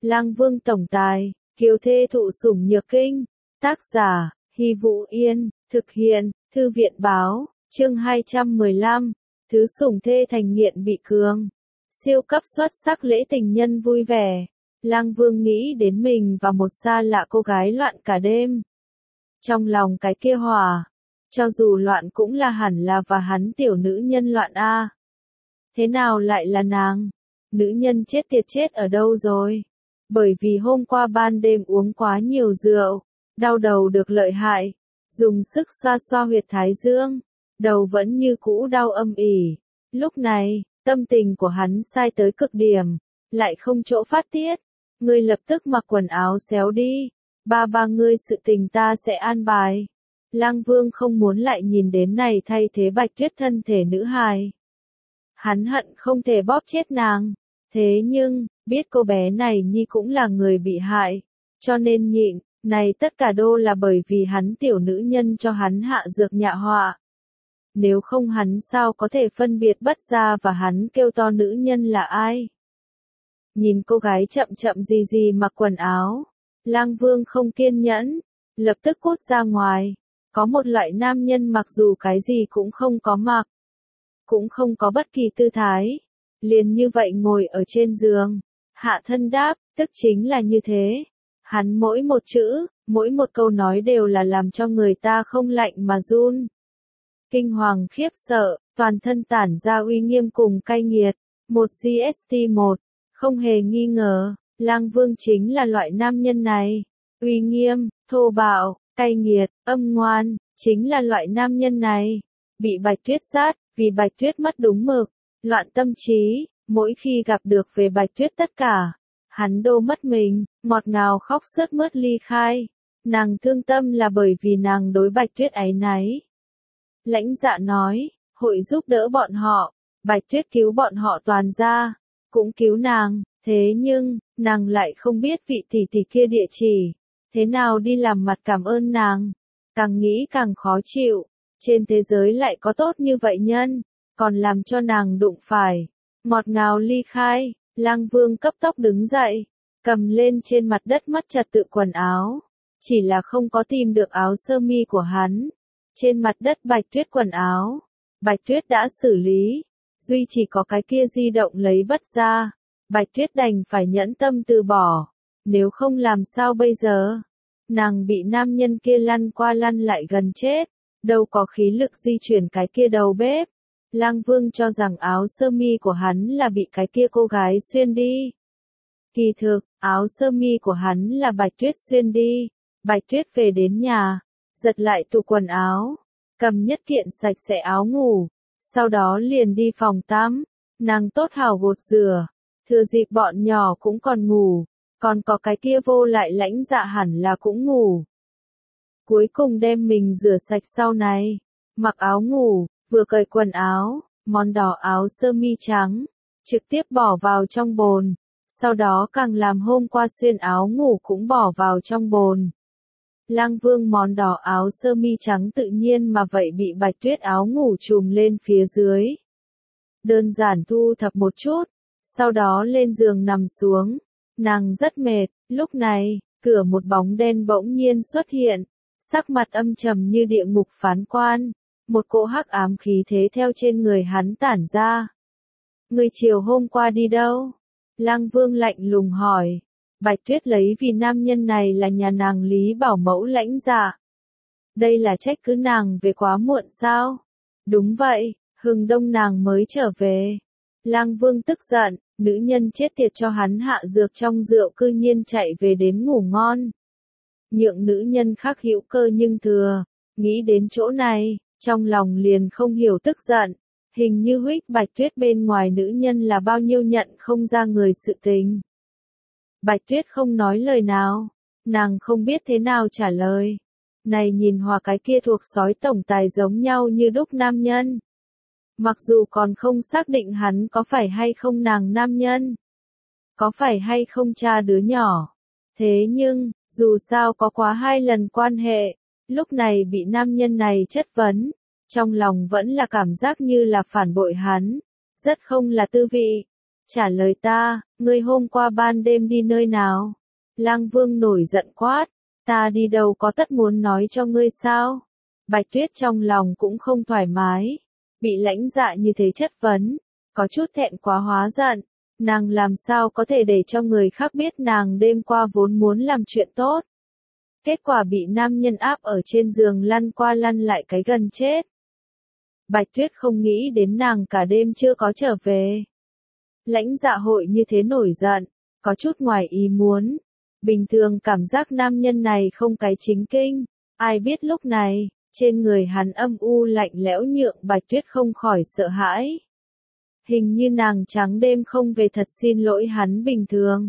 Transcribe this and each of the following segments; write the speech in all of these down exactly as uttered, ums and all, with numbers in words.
Lang Vương tổng tài, kiều thê thụ sủng nhược kinh. Tác giả, Hy Vũ Yên, thực hiện, Thư viện báo, chương hai trăm mười lăm, thứ sủng thê thành nghiện bị cường. Siêu cấp xuất sắc lễ tình nhân vui vẻ. Lang Vương nghĩ đến mình và một xa lạ cô gái loạn cả đêm. Trong lòng cái kia hỏa, cho dù loạn cũng là hẳn là và hắn tiểu nữ nhân loạn a. Thế nào lại là nàng? Nữ nhân chết tiệt chết ở đâu rồi? Bởi vì hôm qua ban đêm uống quá nhiều rượu, đau đầu được lợi hại, dùng sức xoa xoa huyệt thái dương, đầu vẫn như cũ đau âm ỉ. Lúc này, tâm tình của hắn sai tới cực điểm, lại không chỗ phát tiết. Ngươi lập tức mặc quần áo xéo đi, ba ba ngươi sự tình ta sẽ an bài. Lang Vương không muốn lại nhìn đến này thay thế Bạch Tuyết thân thể nữ hài. Hắn hận không thể bóp chết nàng, thế nhưng, biết cô bé này nhi cũng là người bị hại, cho nên nhịn, này tất cả đô là bởi vì hắn tiểu nữ nhân cho hắn hạ dược nhạ họa. Nếu không hắn sao có thể phân biệt bất ra và hắn kêu to nữ nhân là ai? Nhìn cô gái chậm chậm gì gì mặc quần áo, Lang Vương không kiên nhẫn, lập tức cút ra ngoài. Có một loại nam nhân mặc dù cái gì cũng không có mặc, cũng không có bất kỳ tư thái, liền như vậy ngồi ở trên giường, hạ thân đáp, tức chính là như thế. Hắn mỗi một chữ, mỗi một câu nói đều là làm cho người ta không lạnh mà run. Kinh hoàng khiếp sợ, toàn thân tản ra uy nghiêm cùng cay nghiệt, một giê ét tê một, không hề nghi ngờ, Lang Vương chính là loại nam nhân này. Uy nghiêm, thô bạo, cay nghiệt, âm ngoan, chính là loại nam nhân này. Bị Bạch Tuyết sát, vì Bạch Tuyết mất đúng mực, loạn tâm trí, mỗi khi gặp được về Bạch Tuyết tất cả, hắn đô mất mình, ngọt ngào khóc sướt mướt ly khai. Nàng thương tâm là bởi vì nàng đối Bạch Tuyết áy náy. Lãnh Dạ nói, hội giúp đỡ bọn họ, Bạch Tuyết cứu bọn họ toàn ra, cũng cứu nàng, thế nhưng, nàng lại không biết vị tỷ tỷ kia địa chỉ, thế nào đi làm mặt cảm ơn nàng. Càng nghĩ càng khó chịu, trên thế giới lại có tốt như vậy nhân, còn làm cho nàng đụng phải. Ngọt ngào ly khai, Lang Vương cấp tốc đứng dậy, cầm lên trên mặt đất mất trật tự quần áo, chỉ là không có tìm được áo sơ mi của hắn. Trên mặt đất Bạch Tuyết quần áo, Bạch Tuyết đã xử lý, duy chỉ có cái kia di động lấy bất ra. Bạch Tuyết đành phải nhẫn tâm từ bỏ, nếu không làm sao bây giờ? Nàng bị nam nhân kia lăn qua lăn lại gần chết, đâu có khí lực di chuyển cái kia đầu bếp. Lang Vương cho rằng áo sơ mi của hắn là bị cái kia cô gái xuyên đi. Kỳ thực, áo sơ mi của hắn là Bạch Tuyết xuyên đi. Bạch Tuyết về đến nhà, giật lại tủ quần áo, cầm nhất kiện sạch sẽ áo ngủ, sau đó liền đi phòng tắm, nàng tốt hảo gột rửa, thừa dịp bọn nhỏ cũng còn ngủ, còn có cái kia vô lại Lãnh Dạ hẳn là cũng ngủ. Cuối cùng đem mình rửa sạch sau này, mặc áo ngủ, vừa cởi quần áo, món đỏ áo sơ mi trắng, trực tiếp bỏ vào trong bồn, sau đó càng làm hôm qua xuyên áo ngủ cũng bỏ vào trong bồn. Lang Vương món đỏ áo sơ mi trắng tự nhiên mà vậy bị Bạch Tuyết áo ngủ trùm lên phía dưới. Đơn giản thu thập một chút, sau đó lên giường nằm xuống. Nàng rất mệt, lúc này, cửa một bóng đen bỗng nhiên xuất hiện, sắc mặt âm trầm như địa ngục phán quan, một cỗ hắc ám khí thế theo trên người hắn tản ra. Ngươi chiều hôm qua đi đâu? Lang Vương lạnh lùng hỏi. Bạch Tuyết lấy vì nam nhân này là nhà nàng Lý Bảo Mẫu Lãnh Dạ. Đây là trách cứ nàng về quá muộn sao? Đúng vậy, hừng đông nàng mới trở về. Lang Vương tức giận, nữ nhân chết tiệt cho hắn hạ dược trong rượu cư nhiên chạy về đến ngủ ngon. Nhượng nữ nhân khác hữu cơ nhưng thừa, nghĩ đến chỗ này, trong lòng liền không hiểu tức giận. Hình như huých Bạch Tuyết bên ngoài nữ nhân là bao nhiêu nhận không ra người sự tình. Bạch Tuyết không nói lời nào, nàng không biết thế nào trả lời. Này nhìn hòa cái kia thuộc sói tổng tài giống nhau như đúc nam nhân. Mặc dù còn không xác định hắn có phải hay không nàng nam nhân, có phải hay không cha đứa nhỏ. Thế nhưng, dù sao có quá hai lần quan hệ, lúc này bị nam nhân này chất vấn, trong lòng vẫn là cảm giác như là phản bội hắn, rất không là tư vị. trả lời ta, ngươi hôm qua ban đêm đi nơi nào? Lang Vương nổi giận quát, ta đi đâu có tất muốn nói cho ngươi sao? Bạch Tuyết trong lòng cũng không thoải mái, bị Lãnh Dạ như thế chất vấn, có chút thẹn quá hóa giận, nàng làm sao có thể để cho người khác biết nàng đêm qua vốn muốn làm chuyện tốt. Kết quả bị nam nhân áp ở trên giường lăn qua lăn lại cái gần chết. Bạch Tuyết không nghĩ đến nàng cả đêm chưa có trở về. Lãnh Dạ hội như thế nổi giận, có chút ngoài ý muốn. Bình thường cảm giác nam nhân này không cái chính kinh, ai biết lúc này, trên người hắn âm u lạnh lẽo nhượng Bạch Tuyết không khỏi sợ hãi. Hình như nàng trắng đêm không về thật xin lỗi hắn bình thường.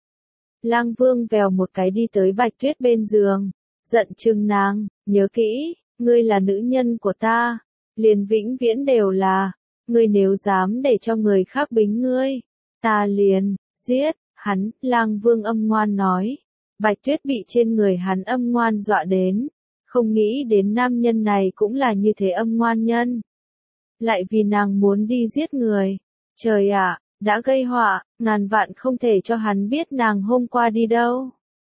Lang Vương vèo một cái đi tới Bạch Tuyết bên giường, giận chừng nàng, nhớ kỹ, ngươi là nữ nhân của ta, liền vĩnh viễn đều là, ngươi nếu dám để cho người khác bính ngươi, ta liền, giết, hắn, Lang Vương âm ngoan nói. Bạch Tuyết bị trên người hắn âm ngoan dọa đến, không nghĩ đến nam nhân này cũng là như thế âm ngoan nhân. Lại vì nàng muốn đi giết người. Trời ạ, đã gây họa, ngàn vạn không thể cho hắn biết nàng hôm qua đi đâu.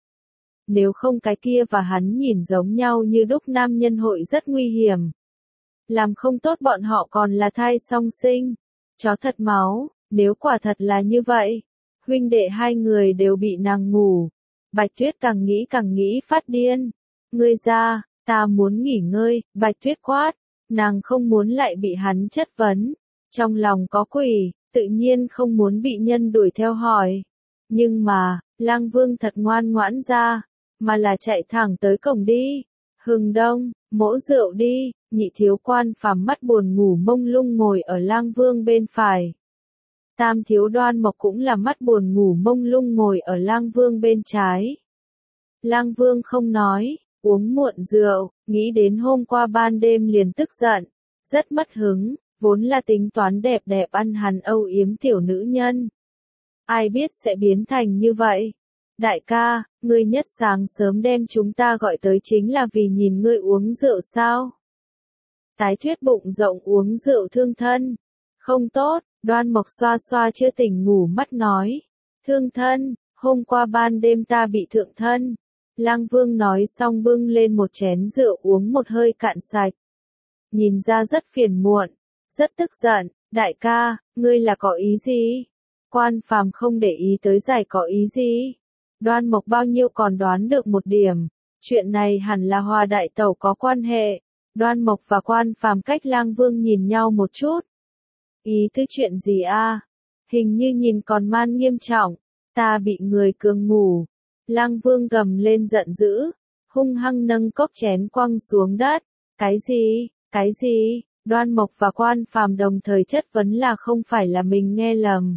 Nếu không cái kia và hắn nhìn giống nhau như đúc nam nhân hội rất nguy hiểm. Làm không tốt bọn họ còn là thai song sinh. Chó thật máu, nếu quả thật là như vậy, huynh đệ hai người đều bị nàng ngủ. Bạch Tuyết càng nghĩ càng nghĩ phát điên. Ngươi ra, ta muốn nghỉ ngơi, Bạch Tuyết quát. Nàng không muốn lại bị hắn chất vấn. Trong lòng có quỷ, tự nhiên không muốn bị nhân đuổi theo hỏi. Nhưng mà, Lang Vương thật ngoan ngoãn ra, mà là chạy thẳng tới cổng đi. Hừng đông, mỗ rượu đi, nhị thiếu quan phàm mắt buồn ngủ mông lung ngồi ở Lang Vương bên phải. Tam thiếu Đoan Mộc cũng là mắt buồn ngủ mông lung ngồi ở Lang Vương bên trái. Lang Vương không nói, uống muộn rượu, nghĩ đến hôm qua ban đêm liền tức giận, rất mất hứng, vốn là tính toán đẹp đẹp ăn hắn âu yếm tiểu nữ nhân. Ai biết sẽ biến thành như vậy. Đại ca, ngươi nhất sáng sớm đem chúng ta gọi tới chính là vì nhìn ngươi uống rượu sao? Tái thuyết bụng rộng uống rượu thương thân. Không tốt, Đoan Mộc xoa xoa chưa tỉnh ngủ mắt nói. Thương thân, hôm qua ban đêm ta bị thượng thân. Lang Vương nói xong bưng lên một chén rượu uống một hơi cạn sạch. Nhìn ra rất phiền muộn, rất tức giận, đại ca, ngươi là có ý gì? Quan phàm không để ý tới giải có ý gì? Đoan Mộc bao nhiêu còn đoán được một điểm, chuyện này hẳn là Hòa đại tẩu có quan hệ. Đoan Mộc và Quan phàm cách Lang Vương nhìn nhau một chút. Ý tứ chuyện gì a? Hình như nhìn còn man nghiêm trọng, ta bị người cường ngủ. Lang Vương gầm lên giận dữ, hung hăng nâng cốc chén quăng xuống đất. Cái gì, cái gì? Đoan Mộc và Quan phàm đồng thời chất vấn là không phải là mình nghe lầm.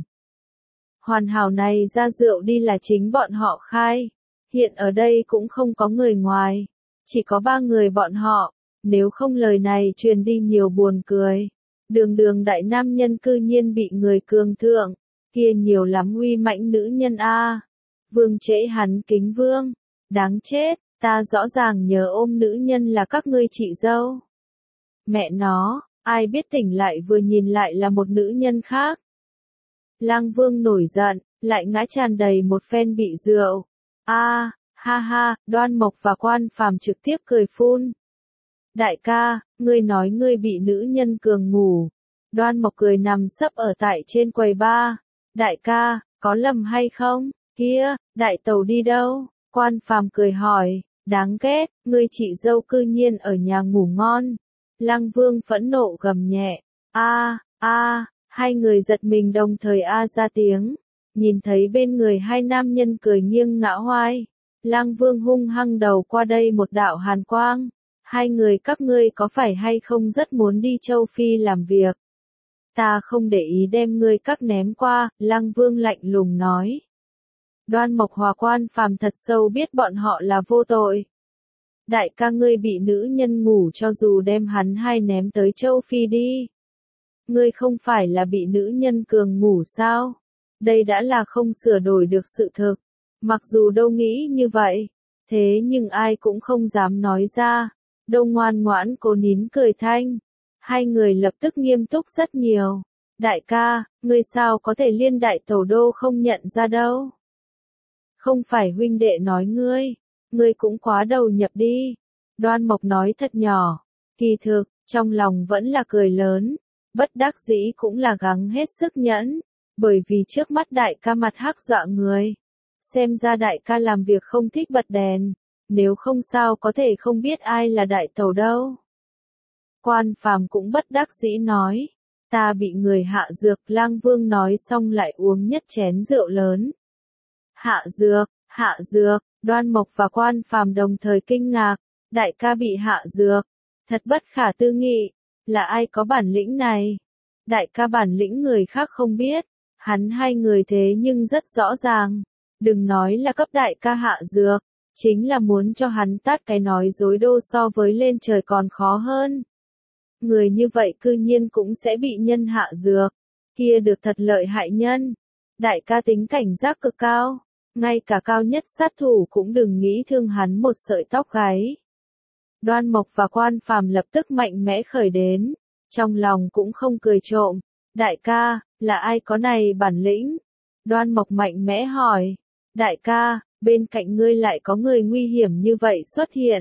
Hoàn hảo này ra rượu đi là chính bọn họ khai. Hiện ở đây cũng không có người ngoài. Chỉ có ba người bọn họ. Nếu không lời này truyền đi nhiều buồn cười. Đường đường đại nam nhân cư nhiên bị người cường thượng. Kia nhiều lắm uy mãnh nữ nhân a. Vương trễ hắn kính vương. Đáng chết, ta rõ ràng nhớ ôm nữ nhân là các ngươi chị dâu. Mẹ nó, ai biết tỉnh lại vừa nhìn lại là một nữ nhân khác. Lang Vương nổi giận, lại ngã tràn đầy một phen bị rượu. A, ha ha, Đoan Mộc và Quan phàm trực tiếp cười phun. Đại ca, ngươi nói ngươi bị nữ nhân cường ngủ. Đoan Mộc cười nằm sấp ở tại trên quầy bar. Đại ca, có lầm hay không? Kia, đại tẩu đi đâu? Quan phàm cười hỏi, đáng ghét, ngươi chị dâu cư nhiên ở nhà ngủ ngon. Lang Vương phẫn nộ gầm nhẹ. A, a, hai người giật mình đồng thời a ra tiếng. Nhìn thấy bên người hai nam nhân cười nghiêng ngã hoai. Lang Vương hung hăng đầu qua đây một đạo hàn quang. Hai người các ngươi có phải hay không rất muốn đi châu Phi làm việc? Ta không để ý đem ngươi các ném qua, Lang Vương lạnh lùng nói. Đoan Mộc Hòa Quan phàm thật sâu biết bọn họ là vô tội. Đại ca ngươi bị nữ nhân ngủ cho dù đem hắn hai ném tới châu Phi đi. Ngươi không phải là bị nữ nhân cường ngủ sao? Đây đã là không sửa đổi được sự thực. Mặc dù đâu nghĩ như vậy, thế nhưng ai cũng không dám nói ra. Đâu ngoan ngoãn cố nín cười thanh. Hai người lập tức nghiêm túc rất nhiều. đại ca, ngươi sao có thể liên đại tẩu đô không nhận ra đâu. Không phải huynh đệ nói ngươi, ngươi cũng quá đầu nhập đi. Đoan Mộc nói thật nhỏ, kỳ thực, trong lòng vẫn là cười lớn, bất đắc dĩ cũng là gắng hết sức nhẫn, bởi vì trước mắt đại ca mặt hắc dọa người. Xem ra đại ca làm việc không thích bật đèn, nếu không sao có thể không biết ai là đại tẩu đâu. Quan Phàm cũng bất đắc dĩ nói, ta bị người hạ dược. Lang Vương nói xong lại uống nhất chén rượu lớn. Hạ dược, hạ dược, Đoan Mộc và Quan Phàm đồng thời kinh ngạc, đại ca bị hạ dược, thật bất khả tư nghị, là ai có bản lĩnh này? Đại ca bản lĩnh người khác không biết, hắn hai người thế nhưng rất rõ ràng, đừng nói là cấp đại ca hạ dược, chính là muốn cho hắn tát cái nói dối đô so với lên trời còn khó hơn. Người như vậy cư nhiên cũng sẽ bị nhân hạ dược, kia được thật lợi hại nhân. Đại ca tính cảnh giác cực cao, ngay cả cao nhất sát thủ cũng đừng nghĩ thương hắn một sợi tóc gáy. Đoan Mộc và Quan Phàm lập tức mạnh mẽ khởi đến, trong lòng cũng không cười trộm, đại ca, là ai có này bản lĩnh? Đoan Mộc mạnh mẽ hỏi, đại ca, bên cạnh ngươi lại có người nguy hiểm như vậy xuất hiện.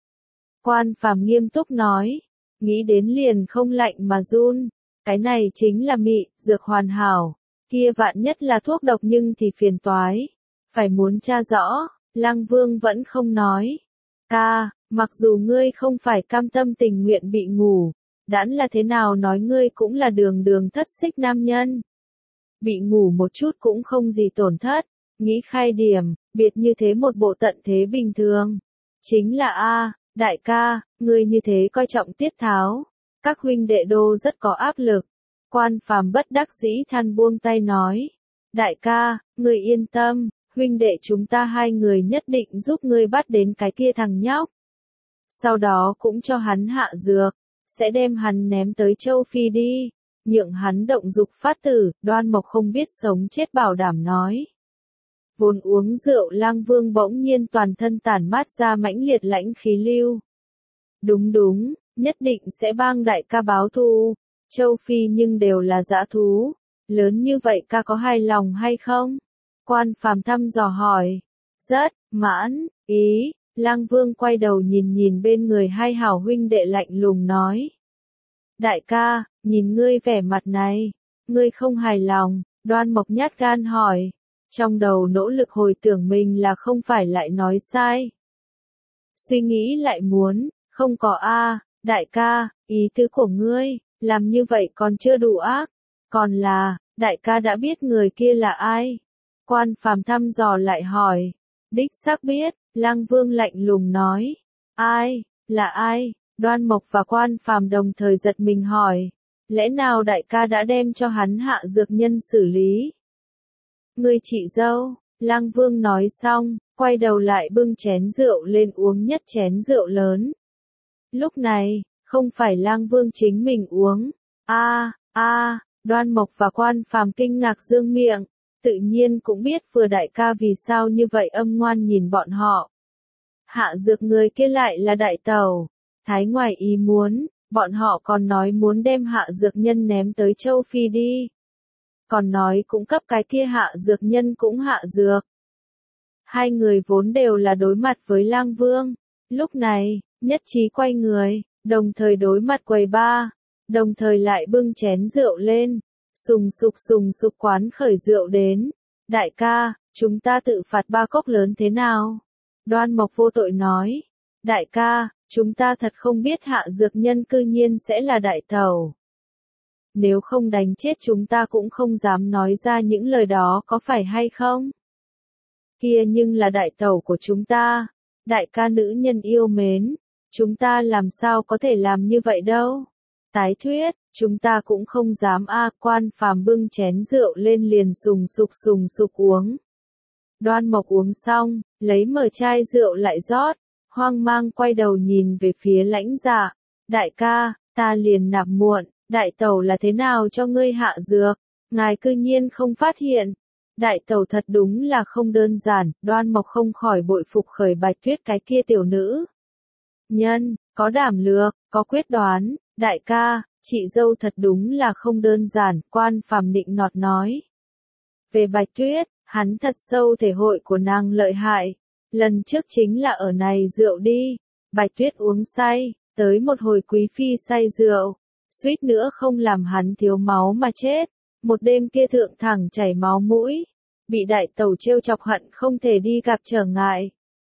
Quan Phàm nghiêm túc nói, nghĩ đến liền không lạnh mà run, cái này chính là mị, dược hoàn hảo, kia vạn nhất là thuốc độc nhưng thì phiền toái, phải muốn tra rõ. Lăng Vương vẫn không nói, ca, mặc dù ngươi không phải cam tâm tình nguyện bị ngủ, đãn là thế nào nói ngươi cũng là đường đường thất xích nam nhân. Bị ngủ một chút cũng không gì tổn thất, nghĩ khai điểm, biệt như thế một bộ tận thế bình thường. Chính là a, đại ca, ngươi như thế coi trọng tiết tháo, các huynh đệ đô rất có áp lực. Quan Phàm bất đắc dĩ than buông tay nói, đại ca, ngươi yên tâm, huynh đệ chúng ta hai người nhất định giúp ngươi bắt đến cái kia thằng nhóc. Sau đó cũng cho hắn hạ dược, sẽ đem hắn ném tới châu Phi đi, nhượng hắn động dục phát tử. Đoan Mộc không biết sống chết bảo đảm nói. Vốn uống rượu Lang Vương bỗng nhiên toàn thân tản mát ra mãnh liệt lãnh khí lưu. Đúng đúng, nhất định sẽ bang đại ca báo thù, châu Phi nhưng đều là dã thú, lớn như vậy ca có hài lòng hay không? Quan Phàm thăm dò hỏi, rất, mãn, ý. Lang Vương quay đầu nhìn nhìn bên người hai hảo huynh đệ lạnh lùng nói. Đại ca, nhìn ngươi vẻ mặt này, ngươi không hài lòng. Đoan Mộc nhát gan hỏi, trong đầu nỗ lực hồi tưởng mình là không phải lại nói sai. Suy nghĩ lại muốn, không có a, đại ca, ý tứ của ngươi, làm như vậy còn chưa đủ ác, còn là, đại ca đã biết người kia là ai? Quan Phàm thăm dò lại hỏi, đích xác biết. Lang Vương lạnh lùng nói, ai, là ai? Đoan Mộc và Quan Phàm đồng thời giật mình hỏi, lẽ nào đại ca đã đem cho hắn hạ dược nhân xử lý? Ngươi chị dâu, Lang Vương nói xong, quay đầu lại bưng chén rượu lên uống nhất chén rượu lớn. Lúc này, không phải Lang Vương chính mình uống, a a, Đoan Mộc và Quan Phàm kinh ngạc dương miệng. Tự nhiên cũng biết vừa đại ca vì sao như vậy âm ngoan nhìn bọn họ. Hạ dược người kia lại là đại tẩu. Thái ngoài ý muốn, bọn họ còn nói muốn đem hạ dược nhân ném tới châu Phi đi. Còn nói cũng cấp cái kia hạ dược nhân cũng hạ dược. Hai người vốn đều là đối mặt với Lang Vương. Lúc này, nhất trí quay người, đồng thời đối mặt quầy ba, đồng thời lại bưng chén rượu lên. Sùng sục sùng sục quán khởi rượu đến. Đại ca, chúng ta tự phạt ba cốc lớn thế nào? Đoan Mộc vô tội nói. Đại ca, chúng ta thật không biết hạ dược nhân cư nhiên sẽ là đại tẩu. Nếu không đánh chết chúng ta cũng không dám nói ra những lời đó có phải hay không? Kia nhưng là đại tẩu của chúng ta. Đại ca nữ nhân yêu mến. Chúng ta làm sao có thể làm như vậy đâu? Tái thuyết, chúng ta cũng không dám a. Quan Phàm bưng chén rượu lên liền sùng sục sùng sục uống. Đoan Mộc uống xong, lấy mở chai rượu lại rót, hoang mang quay đầu nhìn về phía Lãnh Dạ. Đại ca, ta liền nạp muộn, đại tẩu là thế nào cho ngươi hạ dược? Ngài cư nhiên không phát hiện. Đại tẩu thật đúng là không đơn giản. Đoan Mộc không khỏi bội phục khởi Bạch Tuyết cái kia tiểu nữ nhân, có đảm lược, có quyết đoán. Đại ca, chị dâu thật đúng là không đơn giản, Quan Phàm nịnh nọt nói. Về Bạch Tuyết, hắn thật sâu thể hội của nàng lợi hại. Lần trước chính là ở này rượu đi. Bạch Tuyết uống say, tới một hồi quý phi say rượu, suýt nữa không làm hắn thiếu máu mà chết. Một đêm kia thượng thẳng chảy máu mũi, bị đại tẩu trêu chọc hận không thể đi gặp trở ngại.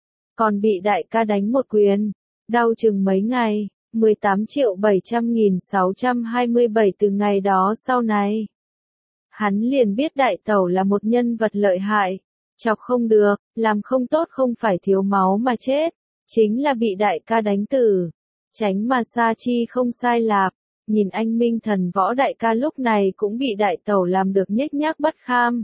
Còn bị đại ca đánh một quyền, đau chừng mấy ngày, mười tám triệu bảy trăm nghìn sáu trăm hai mươi bảy từ ngày đó sau này. Hắn liền biết đại tẩu là một nhân vật lợi hại, chọc không được, làm không tốt không phải thiếu máu mà chết, chính là bị đại ca đánh tử. Tránh mà xa chi không sai lạp, nhìn anh minh thần võ đại ca lúc này cũng bị đại tẩu làm được nhếch nhác bất kham.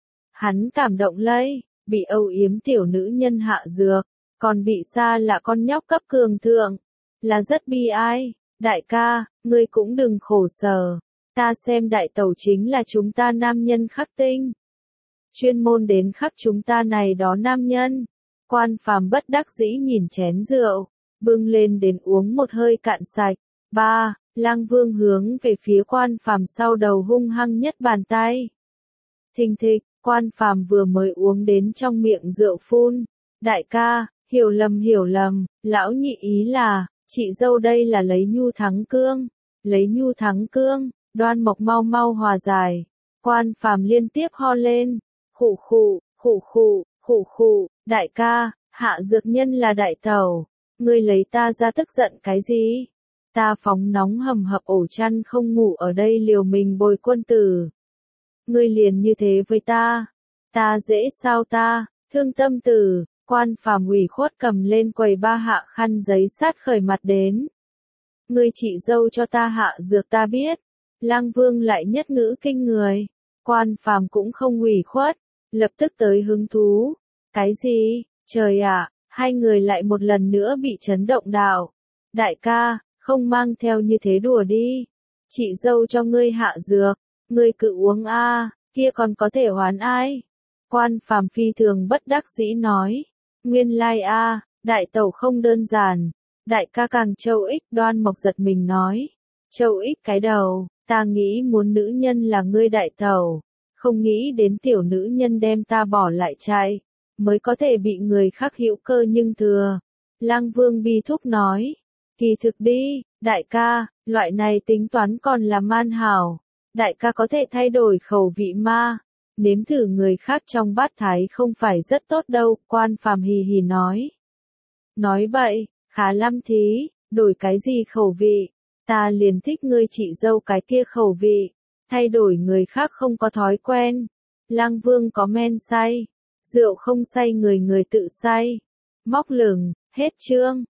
Hắn cảm động lây, bị âu yếm tiểu nữ nhân hạ dược, còn bị xa là con nhóc cấp cường thượng, là rất bi ai. Đại ca, ngươi cũng đừng khổ sở, ta xem đại tẩu chính là chúng ta nam nhân khắc tinh. Chuyên môn đến khắc chúng ta này đó nam nhân. Quan Phàm bất đắc dĩ nhìn chén rượu, bưng lên đến uống một hơi cạn sạch. Ba, Lăng Vương hướng về phía Quan Phàm sau đầu hung hăng nhất bàn tay. Thình thịch, Quan Phàm vừa mới uống đến trong miệng rượu phun. Đại ca, hiểu lầm hiểu lầm, lão nhị ý là, chị dâu đây là lấy nhu thắng cương. Lấy nhu thắng cương, Đoan Mộc mau mau hòa giải. Quan Phàm liên tiếp ho lên. Khụ khụ, khụ khụ, khụ khụ, đại ca, hạ dược nhân là đại tẩu. Ngươi lấy ta ra tức giận cái gì? Ta phóng nóng hầm hập ổ chăn không ngủ ở đây liều mình bồi quân tử. Ngươi liền như thế với ta. Ta dễ sao ta, thương tâm tử. Quan Phàm ủy khuất cầm lên quầy ba hạ khăn giấy sát khởi mặt đến. Ngươi chị dâu cho ta hạ dược ta biết. Lăng Vương lại nhất ngữ kinh người. Quan Phàm cũng không ủy khuất, lập tức tới hứng thú. Cái gì? Trời ạ, hai người lại một lần nữa bị chấn động đảo. Đại ca, không mang theo như thế đùa đi. Chị dâu cho ngươi hạ dược, ngươi cứ uống a, kia còn có thể hoán ai? Quan Phàm phi thường bất đắc dĩ nói. Nguyên lai a, đại tẩu không đơn giản. Đại ca càng châu ích. Đoan Mộc giật mình nói. Châu ích cái đầu, ta nghĩ muốn nữ nhân là ngươi đại tẩu. Không nghĩ đến tiểu nữ nhân đem ta bỏ lại chạy, mới có thể bị người khác hữu cơ nhưng thừa. Lăng Vương bi thúc nói. Kỳ thực đi, đại ca, loại này tính toán còn là man hảo. Đại ca có thể thay đổi khẩu vị ma. Nếm thử người khác trong bát thái không phải rất tốt đâu, Quan Phàm hì hì nói. Nói bậy, khá lắm thí, đổi cái gì khẩu vị, ta liền thích ngươi chị dâu cái kia khẩu vị, thay đổi người khác không có thói quen. Lăng Vương có men say, rượu không say người người tự say. Móc lửng, hết chương.